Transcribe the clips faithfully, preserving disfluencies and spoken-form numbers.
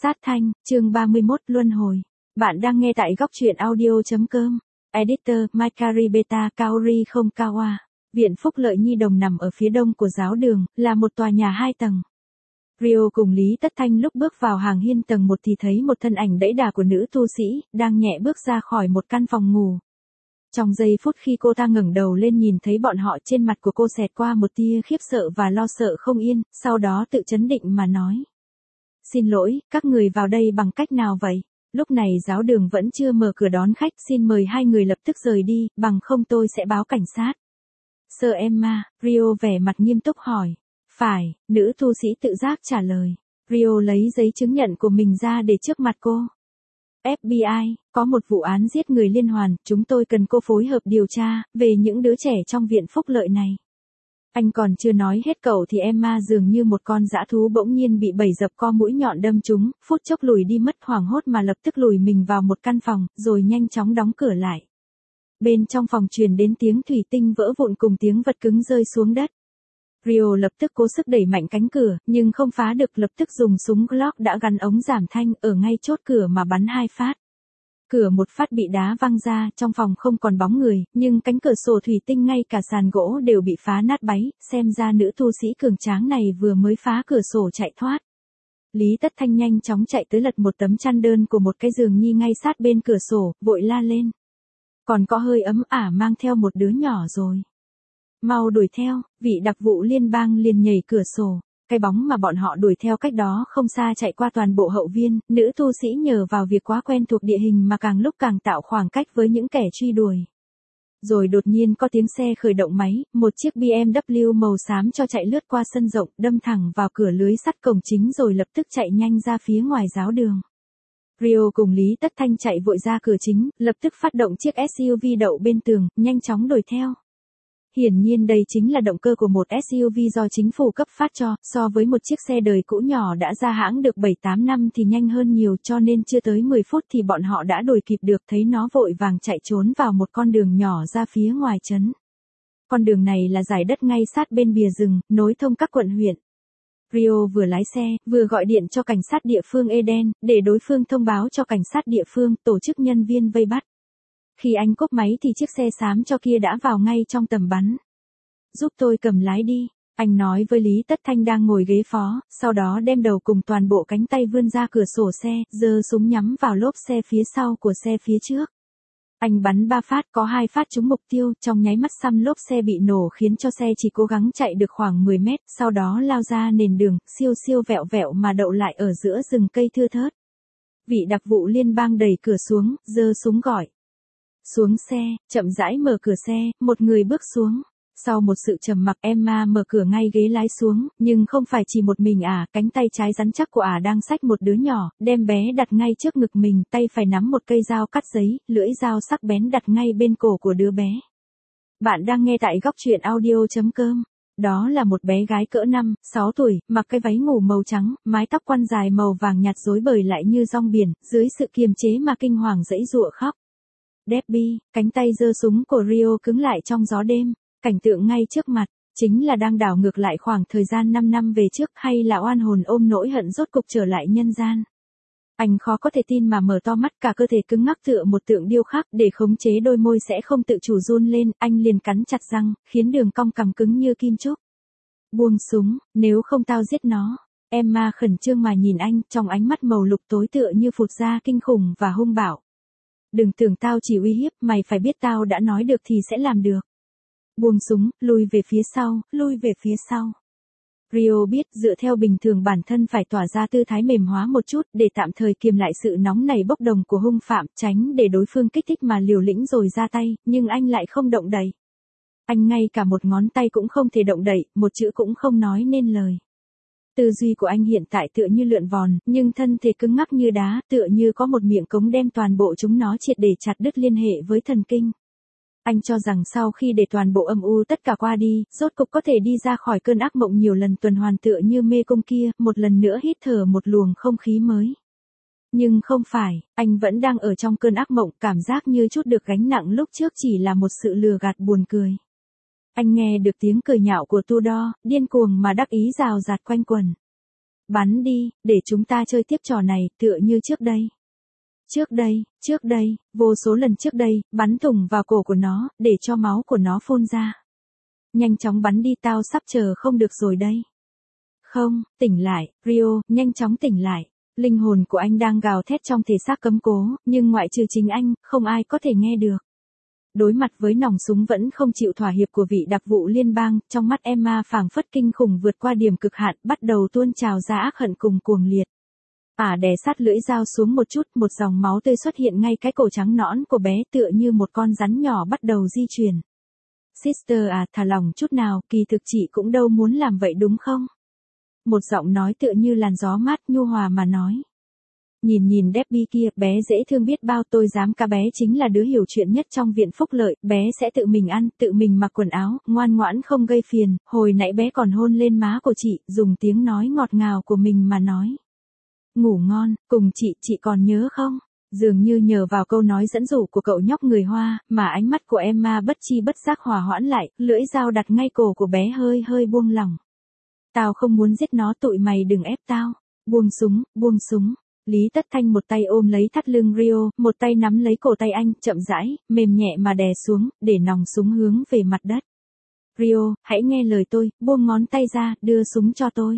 Sát thanh, chương ba mươi mốt, luân hồi. Bạn đang nghe tại góc truyện audio.com. Editor, Mikari Beta Kaori không Kawa. Viện Phúc Lợi Nhi Đồng nằm ở phía đông của giáo đường, là một tòa nhà hai tầng. Rio cùng Lý Tất Thanh lúc bước vào hàng hiên tầng một thì thấy một thân ảnh đẫy đà của nữ tu sĩ, đang nhẹ bước ra khỏi một căn phòng ngủ. Trong giây phút khi cô ta ngẩng đầu lên nhìn thấy bọn họ, trên mặt của cô xẹt qua một tia khiếp sợ và lo sợ không yên, sau đó tự trấn định mà nói. Xin lỗi, các người vào đây bằng cách nào vậy? Lúc này giáo đường vẫn chưa mở cửa đón khách, xin mời hai người lập tức rời đi, bằng không tôi sẽ báo cảnh sát. Sir Emma, Rio vẻ mặt nghiêm túc hỏi. Phải, nữ tu sĩ tự giác trả lời. Rio lấy giấy chứng nhận của mình ra để trước mặt cô. ép bê i, có một vụ án giết người liên hoàn, chúng tôi cần cô phối hợp điều tra về những đứa trẻ trong viện phúc lợi này. Anh còn chưa nói hết cậu thì Emma dường như một con dã thú bỗng nhiên bị bảy dập co mũi nhọn đâm trúng, phút chốc lùi đi mất, hoảng hốt mà lập tức lùi mình vào một căn phòng, rồi nhanh chóng đóng cửa lại. Bên trong phòng truyền đến tiếng thủy tinh vỡ vụn cùng tiếng vật cứng rơi xuống đất. Rio lập tức cố sức đẩy mạnh cánh cửa, nhưng không phá được, lập tức dùng súng Glock đã gắn ống giảm thanh ở ngay chốt cửa mà bắn hai phát. Cửa một phát bị đá văng ra, trong phòng không còn bóng người, nhưng cánh cửa sổ thủy tinh ngay cả sàn gỗ đều bị phá nát bấy, xem ra nữ tu sĩ cường tráng này vừa mới phá cửa sổ chạy thoát. Lý Tất Thanh nhanh chóng chạy tới lật một tấm chăn đơn của một cái giường nhi ngay sát bên cửa sổ, vội la lên. Còn có hơi ấm ả mang theo một đứa nhỏ rồi. Mau đuổi theo, vị đặc vụ liên bang liền nhảy cửa sổ. Cái bóng mà bọn họ đuổi theo cách đó không xa chạy qua toàn bộ hậu viên, nữ tu sĩ nhờ vào việc quá quen thuộc địa hình mà càng lúc càng tạo khoảng cách với những kẻ truy đuổi. Rồi đột nhiên có tiếng xe khởi động máy, một chiếc bê em vê màu xám cho chạy lướt qua sân rộng, đâm thẳng vào cửa lưới sắt cổng chính rồi lập tức chạy nhanh ra phía ngoài giáo đường. Rio cùng Lý Tất Thanh chạy vội ra cửa chính, lập tức phát động chiếc ét u vê đậu bên tường, nhanh chóng đuổi theo. Hiển nhiên đây chính là động cơ của một ét u vê do chính phủ cấp phát cho, so với một chiếc xe đời cũ nhỏ đã ra hãng được bảy tám năm thì nhanh hơn nhiều, cho nên chưa tới mười phút thì bọn họ đã đuổi kịp được, thấy nó vội vàng chạy trốn vào một con đường nhỏ ra phía ngoài trấn. Con đường này là dải đất ngay sát bên bìa rừng, nối thông các quận huyện. Rio vừa lái xe, vừa gọi điện cho cảnh sát địa phương Eden, để đối phương thông báo cho cảnh sát địa phương, tổ chức nhân viên vây bắt. Khi anh cốp máy thì chiếc xe xám cho kia đã vào ngay trong tầm bắn. Giúp tôi cầm lái đi, anh nói với Lý Tất Thanh đang ngồi ghế phó, sau đó đem đầu cùng toàn bộ cánh tay vươn ra cửa sổ xe, giơ súng nhắm vào lốp xe phía sau của xe phía trước. Anh bắn ba phát, có hai phát trúng mục tiêu, trong nháy mắt xăm lốp xe bị nổ khiến cho xe chỉ cố gắng chạy được khoảng mười mét, sau đó lao ra nền đường, siêu siêu vẹo vẹo mà đậu lại ở giữa rừng cây thưa thớt. Vị đặc vụ liên bang đẩy cửa xuống, giơ súng gọi. Xuống xe, chậm rãi mở cửa xe, một người bước xuống. Sau một sự trầm mặc, Emma mở cửa ngay ghế lái xuống, nhưng không phải chỉ một mình ả, cánh tay trái rắn chắc của ả đang xách một đứa nhỏ, đem bé đặt ngay trước ngực mình, tay phải nắm một cây dao cắt giấy, lưỡi dao sắc bén đặt ngay bên cổ của đứa bé. Bạn đang nghe tại góc truyện audio.com. Đó là một bé gái cỡ năm, sáu tuổi, mặc cái váy ngủ màu trắng, mái tóc quăn dài màu vàng nhạt rối bời lại như rong biển, dưới sự kiềm chế mà kinh hoàng giãy giụa khóc. Debbie, cánh tay giơ súng của Rio cứng lại trong gió đêm. Cảnh tượng ngay trước mặt, chính là đang đảo ngược lại khoảng thời gian năm năm về trước, hay là oan hồn ôm nỗi hận rốt cục trở lại nhân gian. Anh khó có thể tin mà mở to mắt, cả cơ thể cứng ngắc tựa một tượng điêu khắc, để khống chế đôi môi sẽ không tự chủ run lên, anh liền cắn chặt răng, khiến đường cong cằm cứng như kim trúc. Buông súng, nếu không tao giết nó. Emma khẩn trương mà nhìn anh, trong ánh mắt màu lục tối tựa như phụt ra kinh khủng và hung bạo. Đừng tưởng tao chỉ uy hiếp, mày phải biết tao đã nói được thì sẽ làm được. Buông súng, lùi về phía sau, lùi về phía sau. Rio biết dựa theo bình thường bản thân phải tỏa ra tư thái mềm hóa một chút để tạm thời kiềm lại sự nóng nảy bốc đồng của hung phạm, tránh để đối phương kích thích mà liều lĩnh rồi ra tay, nhưng anh lại không động đậy. Anh ngay cả một ngón tay cũng không thể động đậy, một chữ cũng không nói nên lời. Tư duy của anh hiện tại tựa như lượn vòn, nhưng thân thể cứng ngắc như đá, tựa như có một miệng cống đem toàn bộ chúng nó triệt để chặt đứt liên hệ với thần kinh. Anh cho rằng sau khi để toàn bộ âm u tất cả qua đi, rốt cục có thể đi ra khỏi cơn ác mộng nhiều lần tuần hoàn tựa như mê cung kia, một lần nữa hít thở một luồng không khí mới. Nhưng không phải, anh vẫn đang ở trong cơn ác mộng, cảm giác như chút được gánh nặng lúc trước chỉ là một sự lừa gạt buồn cười. Anh nghe được tiếng cười nhạo của Tudor, điên cuồng mà đắc ý rào rạt quanh quần. Bắn đi, để chúng ta chơi tiếp trò này, tựa như trước đây. Trước đây, trước đây, vô số lần trước đây, bắn thủng vào cổ của nó, để cho máu của nó phun ra. Nhanh chóng bắn đi, tao sắp chờ không được rồi đây. Không, tỉnh lại, Rio, nhanh chóng tỉnh lại. Linh hồn của anh đang gào thét trong thể xác cấm cố, nhưng ngoại trừ chính anh, không ai có thể nghe được. Đối mặt với nòng súng vẫn không chịu thỏa hiệp của vị đặc vụ liên bang, trong mắt Emma phảng phất kinh khủng vượt qua điểm cực hạn, bắt đầu tuôn trào ra ác hận cùng cuồng liệt. Ả đè sát lưỡi dao xuống một chút, một dòng máu tươi xuất hiện ngay cái cổ trắng nõn của bé, tựa như một con rắn nhỏ bắt đầu di chuyển. Sister à, thả lòng chút nào, kỳ thực chị cũng đâu muốn làm vậy đúng không? Một giọng nói tựa như làn gió mát nhu hòa mà nói. Nhìn nhìn Debbie kia, bé dễ thương biết bao, tôi dám cả bé chính là đứa hiểu chuyện nhất trong viện phúc lợi, bé sẽ tự mình ăn, tự mình mặc quần áo, ngoan ngoãn không gây phiền, hồi nãy bé còn hôn lên má của chị, dùng tiếng nói ngọt ngào của mình mà nói. Ngủ ngon, cùng chị, chị còn nhớ không? Dường như nhờ vào câu nói dẫn dụ của cậu nhóc người Hoa, mà ánh mắt của Emma bất chi bất giác hòa hoãn lại, lưỡi dao đặt ngay cổ của bé hơi hơi buông lỏng. Tao không muốn giết nó, tụi mày đừng ép tao. Buông súng, buông súng. Lý Tất Thanh một tay ôm lấy thắt lưng Rio, một tay nắm lấy cổ tay anh, chậm rãi, mềm nhẹ mà đè xuống, để nòng súng hướng về mặt đất. Rio, hãy nghe lời tôi, buông ngón tay ra, đưa súng cho tôi.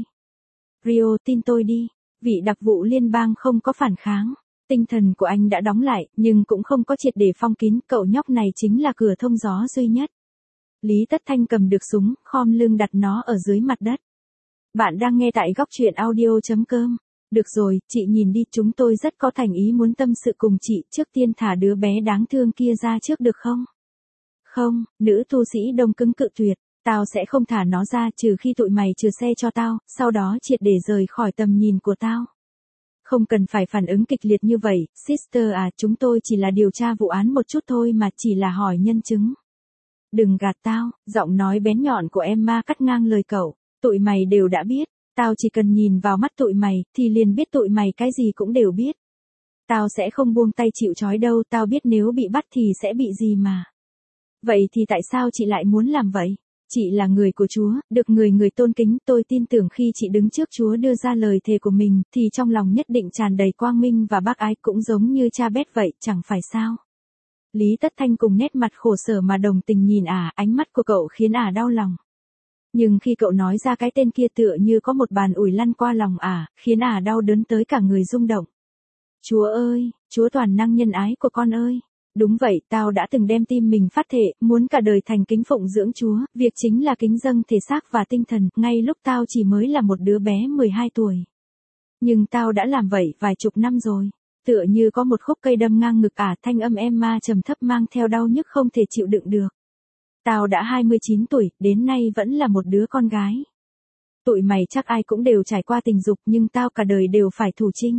Rio, tin tôi đi. Vị đặc vụ liên bang không có phản kháng. Tinh thần của anh đã đóng lại, nhưng cũng không có triệt để phong kín, cậu nhóc này chính là cửa thông gió duy nhất. Lý Tất Thanh cầm được súng, khom lưng đặt nó ở dưới mặt đất. Bạn đang nghe tại góc truyện audio chấm com. Được rồi, chị nhìn đi, chúng tôi rất có thành ý muốn tâm sự cùng chị, trước tiên thả đứa bé đáng thương kia ra trước được không? Không, nữ tu sĩ đông cứng cự tuyệt, tao sẽ không thả nó ra trừ khi tụi mày chừa xe cho tao, sau đó triệt để rời khỏi tầm nhìn của tao. Không cần phải phản ứng kịch liệt như vậy, sister à, chúng tôi chỉ là điều tra vụ án một chút thôi mà, chỉ là hỏi nhân chứng. Đừng gạt tao, giọng nói bén nhọn của Emma cắt ngang lời cậu, tụi mày đều đã biết. Tao chỉ cần nhìn vào mắt tụi mày, thì liền biết tụi mày cái gì cũng đều biết. Tao sẽ không buông tay chịu trói đâu, tao biết nếu bị bắt thì sẽ bị gì mà. Vậy thì tại sao chị lại muốn làm vậy? Chị là người của Chúa, được người người tôn kính, tôi tin tưởng khi chị đứng trước Chúa đưa ra lời thề của mình, thì trong lòng nhất định tràn đầy quang minh và bác ái, cũng giống như cha Bét vậy, chẳng phải sao? Lý Tất Thanh cùng nét mặt khổ sở mà đồng tình nhìn ả, ánh mắt của cậu khiến ả đau lòng. Nhưng khi cậu nói ra cái tên kia tựa như có một bàn ủi lăn qua lòng ả, khiến ả đau đớn tới cả người rung động. Chúa ơi, Chúa toàn năng nhân ái của con ơi. Đúng vậy, tao đã từng đem tim mình phát thệ, muốn cả đời thành kính phụng dưỡng Chúa, việc chính là kính dâng thể xác và tinh thần, ngay lúc tao chỉ mới là một đứa bé mười hai tuổi. Nhưng tao đã làm vậy vài chục năm rồi. Tựa như có một khúc cây đâm ngang ngực ả, thanh âm Emma trầm thấp mang theo đau nhức không thể chịu đựng được. Tao đã hai mươi chín tuổi, đến nay vẫn là một đứa con gái. Tụi mày chắc ai cũng đều trải qua tình dục, nhưng tao cả đời đều phải thủ trinh.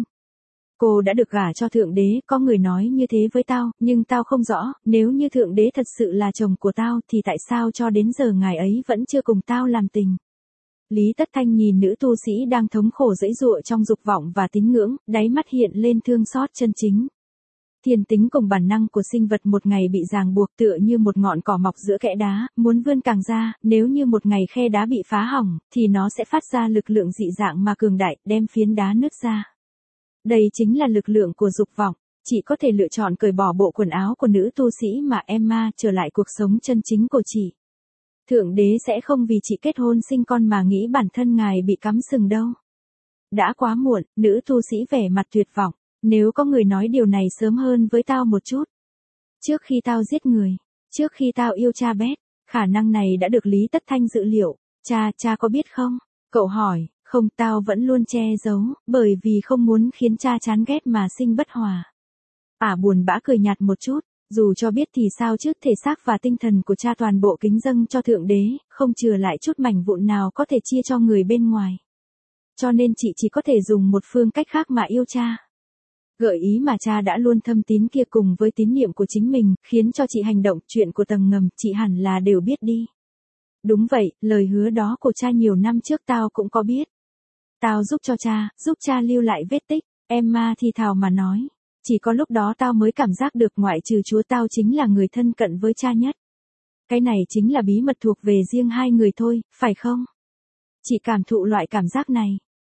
Cô đã được gả cho Thượng Đế, có người nói như thế với tao, nhưng tao không rõ, nếu như Thượng Đế thật sự là chồng của tao thì tại sao cho đến giờ ngài ấy vẫn chưa cùng tao làm tình. Lý Tất Thanh nhìn nữ tu sĩ đang thống khổ giãy giụa trong dục vọng và tín ngưỡng, đáy mắt hiện lên thương xót chân chính. Thiên tính cùng bản năng của sinh vật một ngày bị ràng buộc tựa như một ngọn cỏ mọc giữa kẽ đá, muốn vươn càng ra, nếu như một ngày khe đá bị phá hỏng, thì nó sẽ phát ra lực lượng dị dạng mà cường đại, đem phiến đá nứt ra. Đây chính là lực lượng của dục vọng, chị có thể lựa chọn cởi bỏ bộ quần áo của nữ tu sĩ mà Emma trở lại cuộc sống chân chính của chị. Thượng Đế sẽ không vì chị kết hôn sinh con mà nghĩ bản thân ngài bị cắm sừng đâu. Đã quá muộn, nữ tu sĩ vẻ mặt tuyệt vọng. Nếu có người nói điều này sớm hơn với tao một chút. Trước khi tao giết người, trước khi tao yêu cha Bét, khả năng này đã được Lý Tất Thanh dự liệu. Cha, cha có biết không? Cậu hỏi, không, tao vẫn luôn che giấu, bởi vì không muốn khiến cha chán ghét mà sinh bất hòa. Ả buồn bã cười nhạt một chút, dù cho biết thì sao chứ, thể xác và tinh thần của cha toàn bộ kính dâng cho Thượng Đế, không chừa lại chút mảnh vụn nào có thể chia cho người bên ngoài. Cho nên chị chỉ có thể dùng một phương cách khác mà yêu cha. Gợi ý mà cha đã luôn thâm tín kia cùng với tín niệm của chính mình, khiến cho chị hành động, chuyện của tầng ngầm, chị hẳn là đều biết đi. Đúng vậy, lời hứa đó của cha nhiều năm trước tao cũng có biết. Tao giúp cho cha, giúp cha lưu lại vết tích, Emma thì thào mà nói. Chỉ có lúc đó tao mới cảm giác được ngoại trừ Chúa tao chính là người thân cận với cha nhất. Cái này chính là bí mật thuộc về riêng hai người thôi, phải không? Chị cảm thụ loại cảm giác này.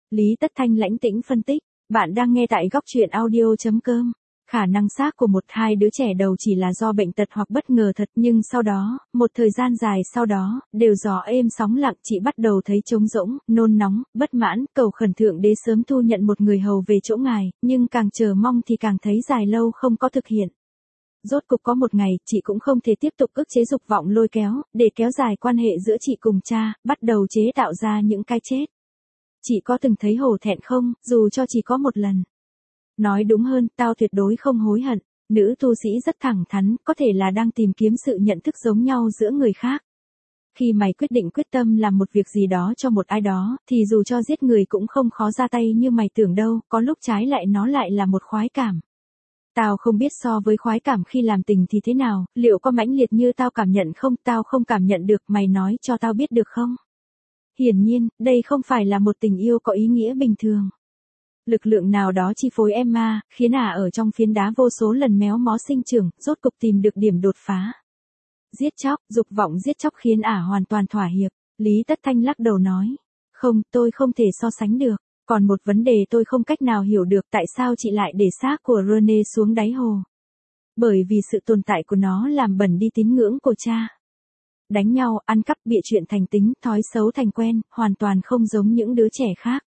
Lý Tất Thanh lãnh tĩnh phân tích, bạn đang nghe tại góc truyện audio.com. Khả năng xác của một hai đứa trẻ đầu chỉ là do bệnh tật hoặc bất ngờ thật, nhưng sau đó, một thời gian dài sau đó, đều gió êm sóng lặng, chị bắt đầu thấy trống rỗng, nôn nóng, bất mãn, cầu khẩn Thượng Đế sớm thu nhận một người hầu về chỗ ngài, nhưng càng chờ mong thì càng thấy dài lâu không có thực hiện. Rốt cục có một ngày, chị cũng không thể tiếp tục ức chế dục vọng lôi kéo, để kéo dài quan hệ giữa chị cùng cha, bắt đầu chế tạo ra những cái chết. Chị có từng thấy hổ thẹn không, dù cho chỉ có một lần. Nói đúng hơn, tao tuyệt đối không hối hận. Nữ tu sĩ rất thẳng thắn, có thể là đang tìm kiếm sự nhận thức giống nhau giữa người khác. Khi mày quyết định quyết tâm làm một việc gì đó cho một ai đó, thì dù cho giết người cũng không khó ra tay như mày tưởng đâu, có lúc trái lại nó lại là một khoái cảm. Tao không biết so với khoái cảm khi làm tình thì thế nào, liệu có mãnh liệt như tao cảm nhận không, tao không cảm nhận được, mày nói cho tao biết được không? Hiển nhiên, đây không phải là một tình yêu có ý nghĩa bình thường. Lực lượng nào đó chi phối Emma, khiến ả ở trong phiến đá vô số lần méo mó sinh trưởng, rốt cục tìm được điểm đột phá. Giết chóc, dục vọng giết chóc khiến ả hoàn toàn thỏa hiệp. Lý Tất Thanh lắc đầu nói, không, tôi không thể so sánh được. Còn một vấn đề tôi không cách nào hiểu được, tại sao chị lại để xác của Rene xuống đáy hồ. Bởi vì sự tồn tại của nó làm bẩn đi tín ngưỡng của cha. Đánh nhau, ăn cắp, bịa chuyện thành tính, thói xấu thành quen, hoàn toàn không giống những đứa trẻ khác.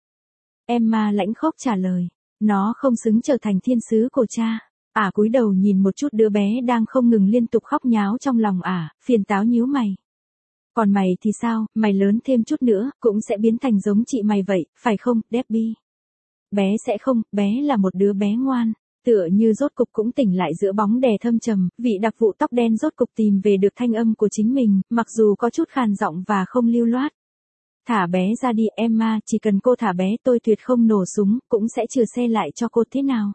Emma lãnh khốc trả lời, nó không xứng trở thành thiên sứ của cha. Ả cúi đầu nhìn một chút đứa bé đang không ngừng liên tục khóc nháo trong lòng ả, phiền táo nhíu mày. Còn mày thì sao, mày lớn thêm chút nữa, cũng sẽ biến thành giống chị mày vậy, phải không, Debbie? Bé sẽ không, bé là một đứa bé ngoan. Tựa như rốt cục cũng tỉnh lại giữa bóng đè thâm trầm, vị đặc vụ tóc đen rốt cục tìm về được thanh âm của chính mình, mặc dù có chút khàn giọng và không lưu loát. Thả bé ra đi, Emma, chỉ cần cô thả bé tôi tuyệt không nổ súng, cũng sẽ chừa xe lại cho cô thế nào.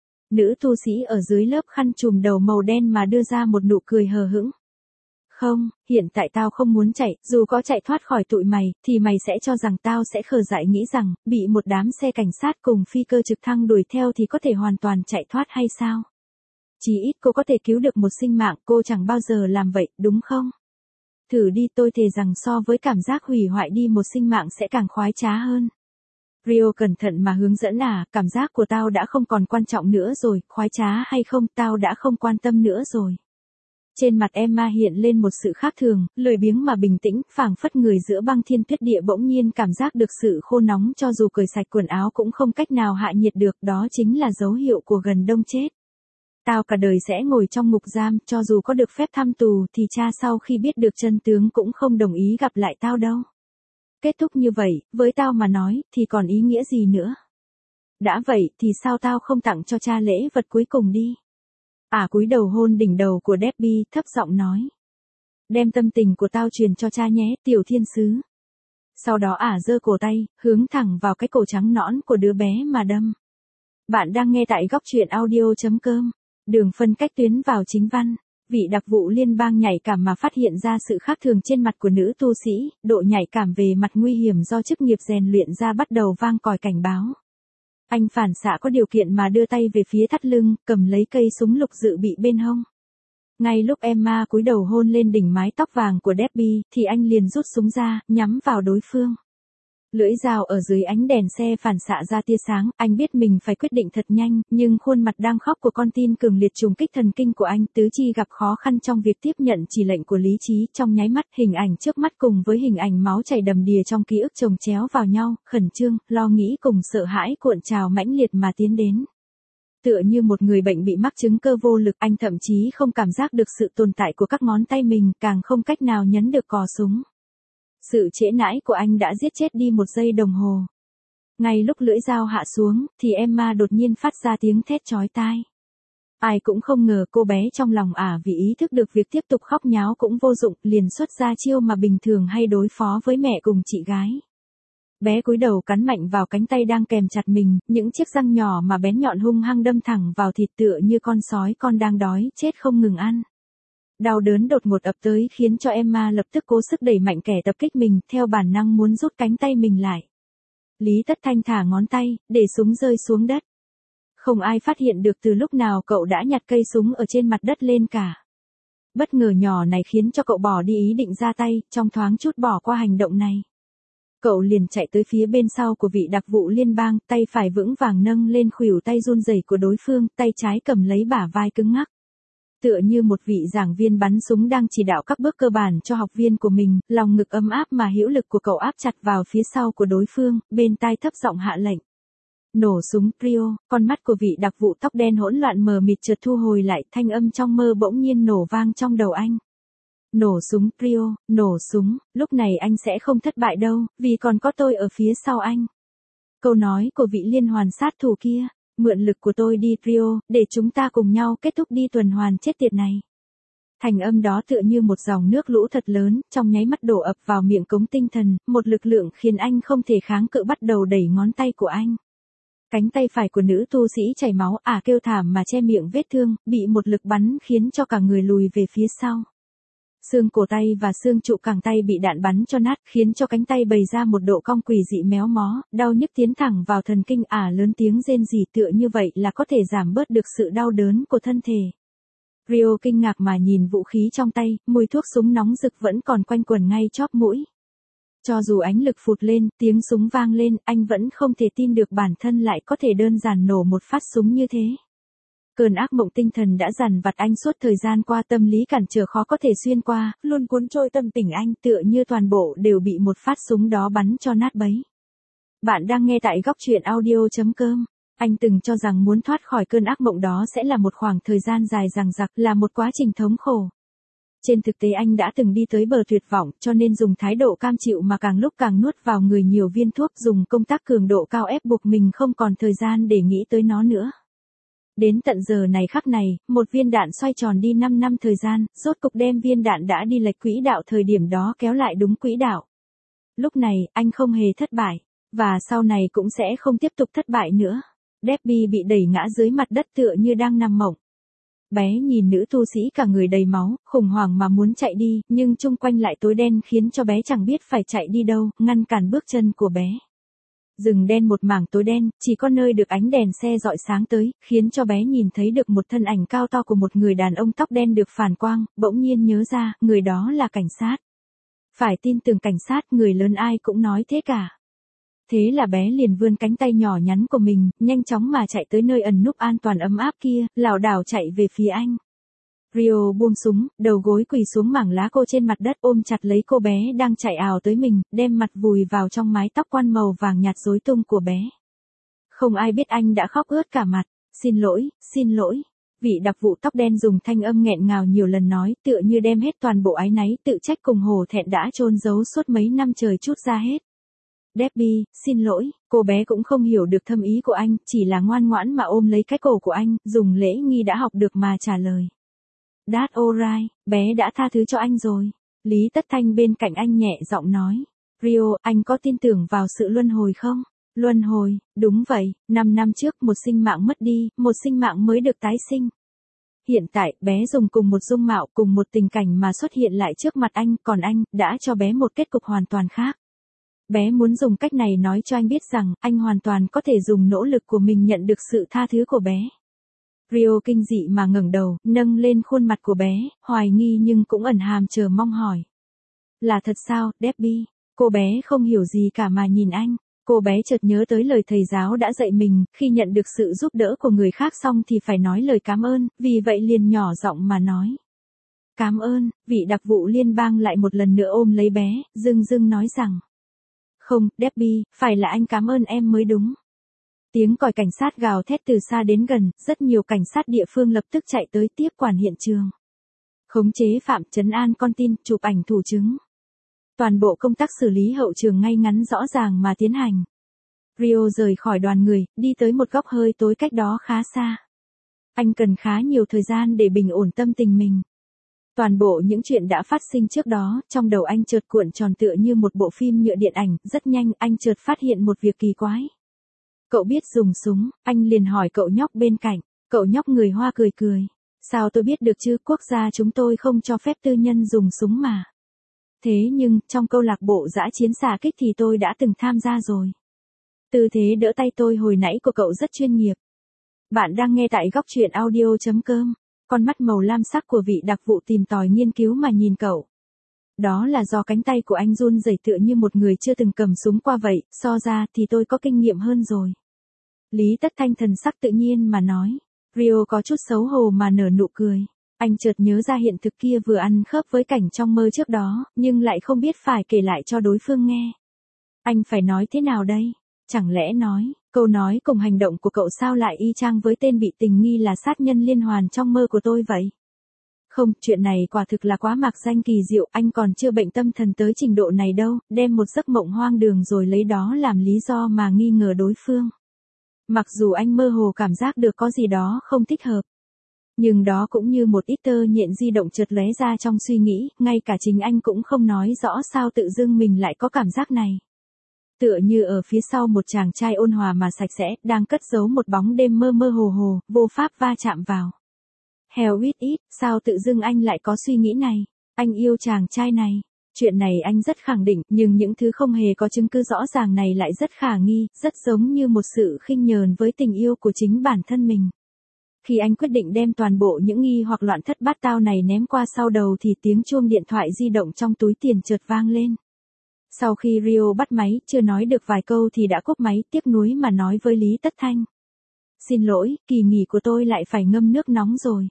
Nữ tu sĩ ở dưới lớp khăn trùm đầu màu đen mà đưa ra một nụ cười hờ hững. Không, hiện tại tao không muốn chạy, dù có chạy thoát khỏi tụi mày, thì mày sẽ cho rằng tao sẽ khờ dại nghĩ rằng, bị một đám xe cảnh sát cùng phi cơ trực thăng đuổi theo thì có thể hoàn toàn chạy thoát hay sao? Chỉ ít cô có thể cứu được một sinh mạng, cô chẳng bao giờ làm vậy, đúng không? Thử đi, tôi thề rằng so với cảm giác hủy hoại đi một sinh mạng sẽ càng khoái trá hơn. Rio cẩn thận mà hướng dẫn à, cảm giác của tao đã không còn quan trọng nữa rồi, khoái trá hay không, tao đã không quan tâm nữa rồi. Trên mặt Emma hiện lên một sự khác thường, lười biếng mà bình tĩnh, phảng phất người giữa băng thiên tuyết địa bỗng nhiên cảm giác được sự khô nóng cho dù cởi sạch quần áo cũng không cách nào hạ nhiệt được, đó chính là dấu hiệu của gần đông chết. Tao cả đời sẽ ngồi trong ngục giam, cho dù có được phép thăm tù thì cha sau khi biết được chân tướng cũng không đồng ý gặp lại tao đâu. Kết thúc như vậy, với tao mà nói, thì còn ý nghĩa gì nữa? Đã vậy, thì sao tao không tặng cho cha lễ vật cuối cùng đi? Ả cúi đầu hôn đỉnh đầu của Debbie, thấp giọng nói. Đem tâm tình của tao truyền cho cha nhé, tiểu thiên sứ. Sau đó Ả giơ cổ tay, hướng thẳng vào cái cổ trắng nõn của đứa bé mà đâm. Bạn đang nghe tại góc truyện audio.com. Đường phân cách tuyến vào chính văn. Vị đặc vụ liên bang nhạy cảm mà phát hiện ra sự khác thường trên mặt của nữ tu sĩ, độ nhạy cảm về mặt nguy hiểm do chức nghiệp rèn luyện ra bắt đầu vang còi cảnh báo. Anh phản xạ có điều kiện mà đưa tay về phía thắt lưng, cầm lấy cây súng lục dự bị bên hông. Ngay lúc Emma cúi đầu hôn lên đỉnh mái tóc vàng của Debbie, thì anh liền rút súng ra, nhắm vào đối phương. Lưỡi dao ở dưới ánh đèn xe phản xạ ra tia sáng, anh biết mình phải quyết định thật nhanh, nhưng khuôn mặt đang khóc của con tin cường liệt trùng kích thần kinh của anh, tứ chi gặp khó khăn trong việc tiếp nhận chỉ lệnh của lý trí, trong nháy mắt, hình ảnh trước mắt cùng với hình ảnh máu chảy đầm đìa trong ký ức chồng chéo vào nhau, khẩn trương, lo nghĩ cùng sợ hãi cuộn trào mãnh liệt mà tiến đến. Tựa như một người bệnh bị mắc chứng cơ vô lực, anh thậm chí không cảm giác được sự tồn tại của các ngón tay mình, càng không cách nào nhấn được cò súng. Sự trễ nãi của anh đã giết chết đi một giây đồng hồ. Ngay lúc lưỡi dao hạ xuống, thì Emma đột nhiên phát ra tiếng thét chói tai. Ai cũng không ngờ cô bé trong lòng Ả vì ý thức được việc tiếp tục khóc nháo cũng vô dụng, liền xuất ra chiêu mà bình thường hay đối phó với mẹ cùng chị gái. Bé cúi đầu cắn mạnh vào cánh tay đang kèm chặt mình, những chiếc răng nhỏ mà bén nhọn hung hăng đâm thẳng vào thịt tựa như con sói con đang đói, chết không ngừng ăn. Đau đớn đột ngột ập tới khiến cho Emma lập tức cố sức đẩy mạnh kẻ tập kích mình, theo bản năng muốn rút cánh tay mình lại. Lý Tất Thanh thả ngón tay, để súng rơi xuống đất. Không ai phát hiện được từ lúc nào cậu đã nhặt cây súng ở trên mặt đất lên cả. Bất ngờ nhỏ này khiến cho cậu bỏ đi ý định ra tay, trong thoáng chút bỏ qua hành động này. Cậu liền chạy tới phía bên sau của vị đặc vụ liên bang, tay phải vững vàng nâng lên khuỷu tay run rẩy của đối phương, tay trái cầm lấy bả vai cứng ngắc. Tựa như một vị giảng viên bắn súng đang chỉ đạo các bước cơ bản cho học viên của mình, lòng ngực ấm áp mà hữu lực của cậu áp chặt vào phía sau của đối phương, bên tai thấp giọng hạ lệnh. Nổ súng, Rio. Con mắt của vị đặc vụ tóc đen hỗn loạn mờ mịt chợt thu hồi lại, thanh âm trong mơ bỗng nhiên nổ vang trong đầu anh. Nổ súng, Rio, nổ súng, lúc này anh sẽ không thất bại đâu, vì còn có tôi ở phía sau anh. Câu nói của vị liên hoàn sát thủ kia, mượn lực của tôi đi Rio, để chúng ta cùng nhau kết thúc đi tuần hoàn chết tiệt này. Thành âm đó tựa như một dòng nước lũ thật lớn, trong nháy mắt đổ ập vào miệng cống tinh thần, một lực lượng khiến anh không thể kháng cự bắt đầu đẩy ngón tay của anh. Cánh tay phải của nữ tu sĩ chảy máu, ả kêu thảm mà che miệng vết thương, bị một lực bắn khiến cho cả người lùi về phía sau. Xương cổ tay và xương trụ cẳng tay bị đạn bắn cho nát, khiến cho cánh tay bày ra một độ cong quỷ dị méo mó, đau nhức tiến thẳng vào thần kinh, ả lớn tiếng rên rỉ, tựa như vậy là có thể giảm bớt được sự đau đớn của thân thể. Rio kinh ngạc mà nhìn vũ khí trong tay, mùi thuốc súng nóng rực vẫn còn quanh quẩn ngay chóp mũi. Cho dù ánh lực phụt lên, tiếng súng vang lên, anh vẫn không thể tin được bản thân lại có thể đơn giản nổ một phát súng như thế. Cơn ác mộng tinh thần đã dằn vặt anh suốt thời gian qua, tâm lý cản trở khó có thể xuyên qua, luôn cuốn trôi tâm tình anh, tựa như toàn bộ đều bị một phát súng đó bắn cho nát bấy. Bạn đang nghe tại góc truyện audio chấm com. Anh từng cho rằng muốn thoát khỏi cơn ác mộng đó sẽ là một khoảng thời gian dài dằng dặc, là một quá trình thống khổ. Trên thực tế anh đã từng đi tới bờ tuyệt vọng, cho nên dùng thái độ cam chịu mà càng lúc càng nuốt vào người nhiều viên thuốc, dùng công tác cường độ cao ép buộc mình không còn thời gian để nghĩ tới nó nữa. Đến tận giờ này khắc này, một viên đạn xoay tròn đi năm năm thời gian, rốt cục đem viên đạn đã đi lệch quỹ đạo thời điểm đó kéo lại đúng quỹ đạo. Lúc này, anh không hề thất bại, và sau này cũng sẽ không tiếp tục thất bại nữa. Debbie bị đẩy ngã dưới mặt đất tựa như đang nằm mộng. Bé nhìn nữ tu sĩ cả người đầy máu, khủng hoảng mà muốn chạy đi, nhưng chung quanh lại tối đen khiến cho bé chẳng biết phải chạy đi đâu, ngăn cản bước chân của bé. Rừng đen một mảng tối đen, chỉ có nơi được ánh đèn xe rọi sáng tới, khiến cho bé nhìn thấy được một thân ảnh cao to của một người đàn ông tóc đen được phản quang, bỗng nhiên nhớ ra, người đó là cảnh sát. Phải tin tưởng cảnh sát, người lớn ai cũng nói thế cả. Thế là bé liền vươn cánh tay nhỏ nhắn của mình, nhanh chóng mà chạy tới nơi ẩn núp an toàn ấm áp kia, lảo đảo chạy về phía anh. Rio buông súng, đầu gối quỳ xuống mảng lá khô trên mặt đất, ôm chặt lấy cô bé đang chạy ào tới mình, đem mặt vùi vào trong mái tóc quan màu vàng nhạt rối tung của bé. Không ai biết anh đã khóc ướt cả mặt. Xin lỗi, xin lỗi. Vị đặc vụ tóc đen dùng thanh âm nghẹn ngào nhiều lần nói, tựa như đem hết toàn bộ áy náy, tự trách cùng hổ thẹn đã chôn giấu suốt mấy năm trời trút ra hết. Debbie, xin lỗi, cô bé cũng không hiểu được thâm ý của anh, chỉ là ngoan ngoãn mà ôm lấy cái cổ của anh, dùng lễ nghi đã học được mà trả lời. That's alright, bé đã tha thứ cho anh rồi. Lý Tất Thanh bên cạnh anh nhẹ giọng nói. Rio, anh có tin tưởng vào sự luân hồi không? Luân hồi, đúng vậy, năm năm trước một sinh mạng mất đi, một sinh mạng mới được tái sinh. Hiện tại, bé dùng cùng một dung mạo, cùng một tình cảnh mà xuất hiện lại trước mặt anh, còn anh, đã cho bé một kết cục hoàn toàn khác. Bé muốn dùng cách này nói cho anh biết rằng, anh hoàn toàn có thể dùng nỗ lực của mình nhận được sự tha thứ của bé. Rio kinh dị mà ngẩng đầu, nâng lên khuôn mặt của bé, hoài nghi nhưng cũng ẩn hàm chờ mong hỏi. Là thật sao, Debbie? Cô bé không hiểu gì cả mà nhìn anh. Cô bé chợt nhớ tới lời thầy giáo đã dạy mình, khi nhận được sự giúp đỡ của người khác xong thì phải nói lời cảm ơn, vì vậy liền nhỏ giọng mà nói. Cảm ơn, vị đặc vụ liên bang lại một lần nữa ôm lấy bé, dưng dưng nói rằng. Không, Debbie, phải là anh cảm ơn em mới đúng. Tiếng còi cảnh sát gào thét từ xa đến gần, rất nhiều cảnh sát địa phương lập tức chạy tới tiếp quản hiện trường. Khống chế phạm, trấn an con tin, chụp ảnh thủ chứng. Toàn bộ công tác xử lý hậu trường ngay ngắn rõ ràng mà tiến hành. Rio rời khỏi đoàn người, đi tới một góc hơi tối cách đó khá xa. Anh cần khá nhiều thời gian để bình ổn tâm tình mình. Toàn bộ những chuyện đã phát sinh trước đó, trong đầu anh chợt cuộn tròn tựa như một bộ phim nhựa điện ảnh, rất nhanh anh chợt phát hiện một việc kỳ quái. Cậu biết dùng súng, anh liền hỏi cậu nhóc bên cạnh, cậu nhóc người Hoa cười cười. Sao tôi biết được chứ, quốc gia chúng tôi không cho phép tư nhân dùng súng mà. Thế nhưng, trong câu lạc bộ dã chiến xạ kích thì tôi đã từng tham gia rồi. Tư thế đỡ tay tôi hồi nãy của cậu rất chuyên nghiệp. Bạn đang nghe tại góc truyện audio chấm com. Con mắt màu lam sắc của vị đặc vụ tìm tòi nghiên cứu mà nhìn cậu. Đó là do cánh tay của anh run rẩy tựa như một người chưa từng cầm súng qua vậy, so ra thì tôi có kinh nghiệm hơn rồi. Lý Tất Thanh thần sắc tự nhiên mà nói. Rio có chút xấu hổ mà nở nụ cười. Anh chợt nhớ ra hiện thực kia vừa ăn khớp với cảnh trong mơ trước đó, nhưng lại không biết phải kể lại cho đối phương nghe. Anh phải nói thế nào đây? Chẳng lẽ nói, câu nói cùng hành động của cậu sao lại y chang với tên bị tình nghi là sát nhân liên hoàn trong mơ của tôi vậy? Không, chuyện này quả thực là quá mạc danh kỳ diệu, anh còn chưa bệnh tâm thần tới trình độ này đâu, đem một giấc mộng hoang đường rồi lấy đó làm lý do mà nghi ngờ đối phương. Mặc dù anh mơ hồ cảm giác được có gì đó không thích hợp. Nhưng đó cũng như một ít tơ nhện di động chợt lóe ra trong suy nghĩ, ngay cả chính anh cũng không nói rõ sao tự dưng mình lại có cảm giác này. Tựa như ở phía sau một chàng trai ôn hòa mà sạch sẽ, đang cất giấu một bóng đêm mơ mơ hồ hồ, vô pháp va chạm vào. Hell with it, sao tự dưng anh lại có suy nghĩ này? Anh yêu chàng trai này. Chuyện này anh rất khẳng định, nhưng những thứ không hề có chứng cứ rõ ràng này lại rất khả nghi, rất giống như một sự khinh nhờn với tình yêu của chính bản thân mình. Khi anh quyết định đem toàn bộ những nghi hoặc loạn thất bát tao này ném qua sau đầu thì tiếng chuông điện thoại di động trong túi tiền chợt vang lên. Sau khi Rio bắt máy, chưa nói được vài câu thì đã cúp máy, tiếc nuối mà nói với Lý Tất Thanh. Xin lỗi, kỳ nghỉ của tôi lại phải ngâm nước nóng rồi.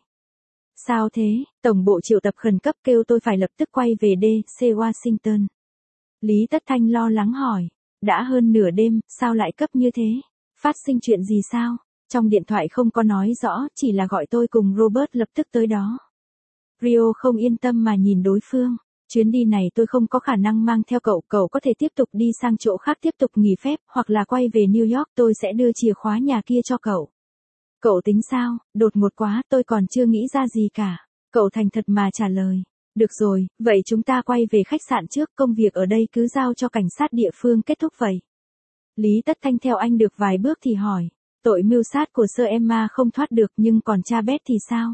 Sao thế? Tổng bộ triệu tập khẩn cấp kêu tôi phải lập tức quay về đê xê Washington. Lý Tất Thanh lo lắng hỏi. Đã hơn nửa đêm, sao lại cấp như thế? Phát sinh chuyện gì sao? Trong điện thoại không có nói rõ, chỉ là gọi tôi cùng Robert lập tức tới đó. Rio không yên tâm mà nhìn đối phương. Chuyến đi này tôi không có khả năng mang theo cậu, cậu có thể tiếp tục đi sang chỗ khác tiếp tục nghỉ phép, hoặc là quay về New York, tôi sẽ đưa chìa khóa nhà kia cho cậu. Cậu tính sao? Đột ngột quá, tôi còn chưa nghĩ ra gì cả. Cậu thành thật mà trả lời. Được rồi, vậy chúng ta quay về khách sạn trước, công việc ở đây cứ giao cho cảnh sát địa phương kết thúc vậy. Lý Tất Thanh theo anh được vài bước thì hỏi. Tội mưu sát của Sir Emma không thoát được, nhưng còn cha Beth thì sao?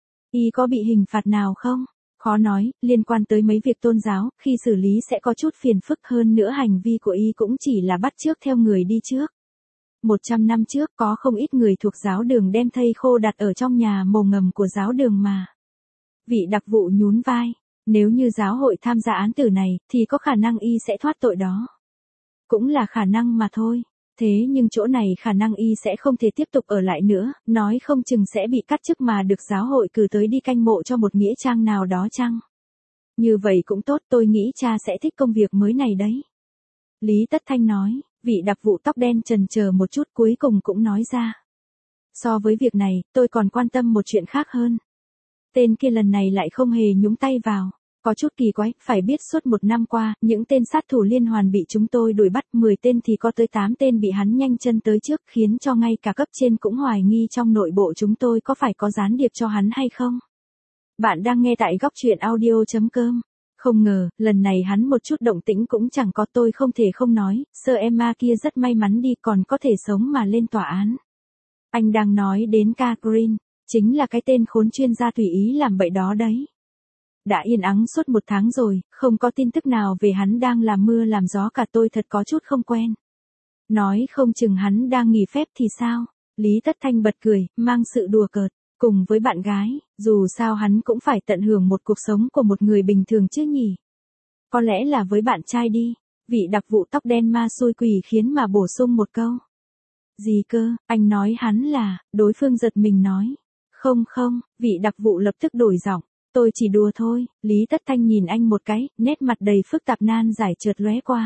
Y có bị hình phạt nào không? Khó nói, liên quan tới mấy việc tôn giáo, khi xử lý sẽ có chút phiền phức hơn nữa, hành vi của Y cũng chỉ là bắt chước theo người đi trước. Một trăm năm trước có không ít người thuộc giáo đường đem thây khô đặt ở trong nhà mồ ngầm của giáo đường mà. Vị đặc vụ nhún vai. Nếu như giáo hội tham gia án tử này, thì có khả năng Y sẽ thoát tội đó. Cũng là khả năng mà thôi. Thế nhưng chỗ này khả năng Y sẽ không thể tiếp tục ở lại nữa, nói không chừng sẽ bị cắt chức mà được giáo hội cử tới đi canh mộ cho một nghĩa trang nào đó chăng? Như vậy cũng tốt, tôi nghĩ cha sẽ thích công việc mới này đấy. Lý Tất Thanh nói, vị đặc vụ tóc đen chần chờ một chút cuối cùng cũng nói ra. So với việc này, tôi còn quan tâm một chuyện khác hơn. Tên kia lần này lại không hề nhúng tay vào. Có chút kỳ quái, phải biết suốt một năm qua, những tên sát thủ liên hoàn bị chúng tôi đuổi bắt, mười tên thì có tới tám tên bị hắn nhanh chân tới trước, khiến cho ngay cả cấp trên cũng hoài nghi trong nội bộ chúng tôi có phải có gián điệp cho hắn hay không. Bạn đang nghe tại góc truyện audio chấm com. Không ngờ, lần này hắn một chút động tĩnh cũng chẳng có, tôi không thể không nói, Sir Emma kia rất may mắn đi còn có thể sống mà lên tòa án. Anh đang nói đến Ca Green, chính là cái tên khốn chuyên gia tùy ý làm bậy đó đấy. Đã yên ắng suốt một tháng rồi, không có tin tức nào về hắn đang làm mưa làm gió cả, tôi thật có chút không quen. Nói không chừng hắn đang nghỉ phép thì sao? Lý Tất Thanh bật cười, mang sự đùa cợt. Cùng với bạn gái, dù sao hắn cũng phải tận hưởng một cuộc sống của một người bình thường chứ nhỉ? Có lẽ là với bạn trai đi. Vị đặc vụ tóc đen ma xui quỷ khiến mà bổ sung một câu. Gì cơ, anh nói hắn là, đối phương giật mình nói. Không không, vị đặc vụ lập tức đổi giọng. Tôi chỉ đùa thôi. Lý Tất Thanh nhìn anh một cái, nét mặt đầy phức tạp nan giải chợt lóe qua.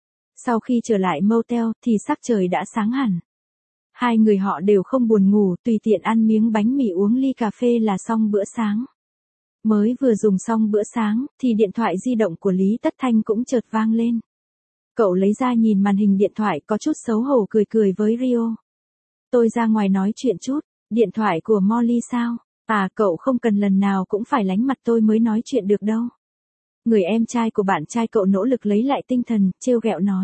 Sau khi trở lại motel thì sắc trời đã sáng hẳn. Hai người họ đều không buồn ngủ, tùy tiện ăn miếng bánh mì uống ly cà phê là xong bữa sáng. Mới vừa dùng xong bữa sáng, thì điện thoại di động của Lý Tất Thanh cũng chợt vang lên. Cậu lấy ra nhìn màn hình điện thoại có chút xấu hổ cười cười với Rio. Tôi ra ngoài nói chuyện chút, điện thoại của Molly sao? À cậu không cần lần nào cũng phải lánh mặt tôi mới nói chuyện được đâu. Người em trai của bạn trai cậu nỗ lực lấy lại tinh thần, trêu ghẹo nói.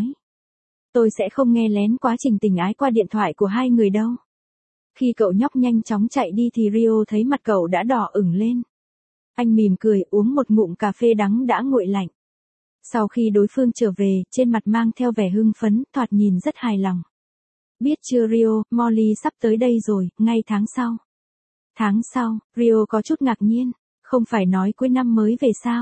Tôi sẽ không nghe lén quá trình tình ái qua điện thoại của hai người đâu. Khi cậu nhóc nhanh chóng chạy đi thì Rio thấy mặt cậu đã đỏ ửng lên. Anh mỉm cười uống một ngụm cà phê đắng đã nguội lạnh. Sau khi đối phương trở về, trên mặt mang theo vẻ hưng phấn, thoạt nhìn rất hài lòng. Biết chưa Rio, Molly sắp tới đây rồi, ngay tháng sau. Tháng sau, Rio có chút ngạc nhiên, không phải nói cuối năm mới về sao?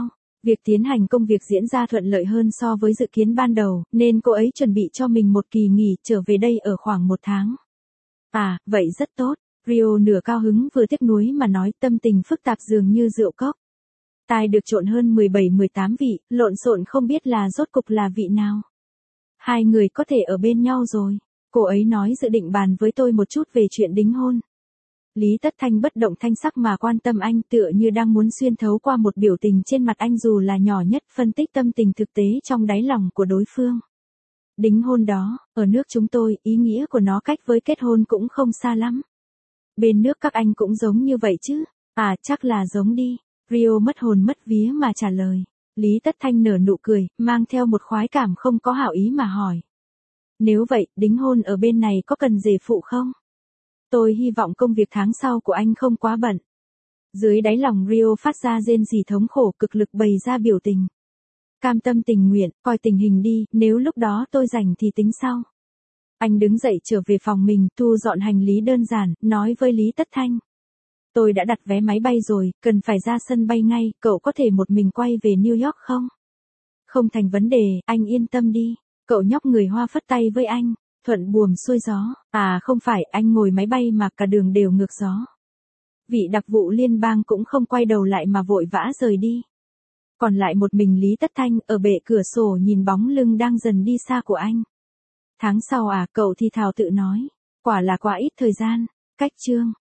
Việc tiến hành công việc diễn ra thuận lợi hơn so với dự kiến ban đầu, nên cô ấy chuẩn bị cho mình một kỳ nghỉ trở về đây ở khoảng một tháng. À, vậy rất tốt. Rio nửa cao hứng vừa tiếc nuối mà nói, tâm tình phức tạp dường như rượu cốc. Tai được trộn hơn mười bảy mười tám vị, lộn xộn không biết là rốt cục là vị nào. Hai người có thể ở bên nhau rồi. Cô ấy nói dự định bàn với tôi một chút về chuyện đính hôn. Lý Tất Thanh bất động thanh sắc mà quan tâm anh, tựa như đang muốn xuyên thấu qua một biểu tình trên mặt anh dù là nhỏ nhất, phân tích tâm tình thực tế trong đáy lòng của đối phương. Đính hôn đó, ở nước chúng tôi, ý nghĩa của nó cách với kết hôn cũng không xa lắm. Bên nước các anh cũng giống như vậy chứ? À, chắc là giống đi. Rio mất hồn mất vía mà trả lời. Lý Tất Thanh nở nụ cười, mang theo một khoái cảm không có hảo ý mà hỏi. Nếu vậy, đính hôn ở bên này có cần rể phụ không? Tôi hy vọng công việc tháng sau của anh không quá bận. Dưới đáy lòng Rio phát ra rên rỉ thống khổ, cực lực bày ra biểu tình. Cam tâm tình nguyện, coi tình hình đi, nếu lúc đó tôi rảnh thì tính sau. Anh đứng dậy trở về phòng mình, thu dọn hành lý đơn giản, nói với Lý Tất Thanh. Tôi đã đặt vé máy bay rồi, cần phải ra sân bay ngay, cậu có thể một mình quay về New York không? Không thành vấn đề, anh yên tâm đi. Cậu nhóc người Hoa phất tay với anh. Thuận buồm xuôi gió. À không phải, anh ngồi máy bay mà cả đường đều ngược gió. Vị đặc vụ liên bang cũng không quay đầu lại mà vội vã rời đi. Còn lại một mình Lý Tất Thanh ở bệ cửa sổ nhìn bóng lưng đang dần đi xa của anh. Tháng sau à, cậu thì thào tự nói. Quả là quá ít thời gian. Cách chương.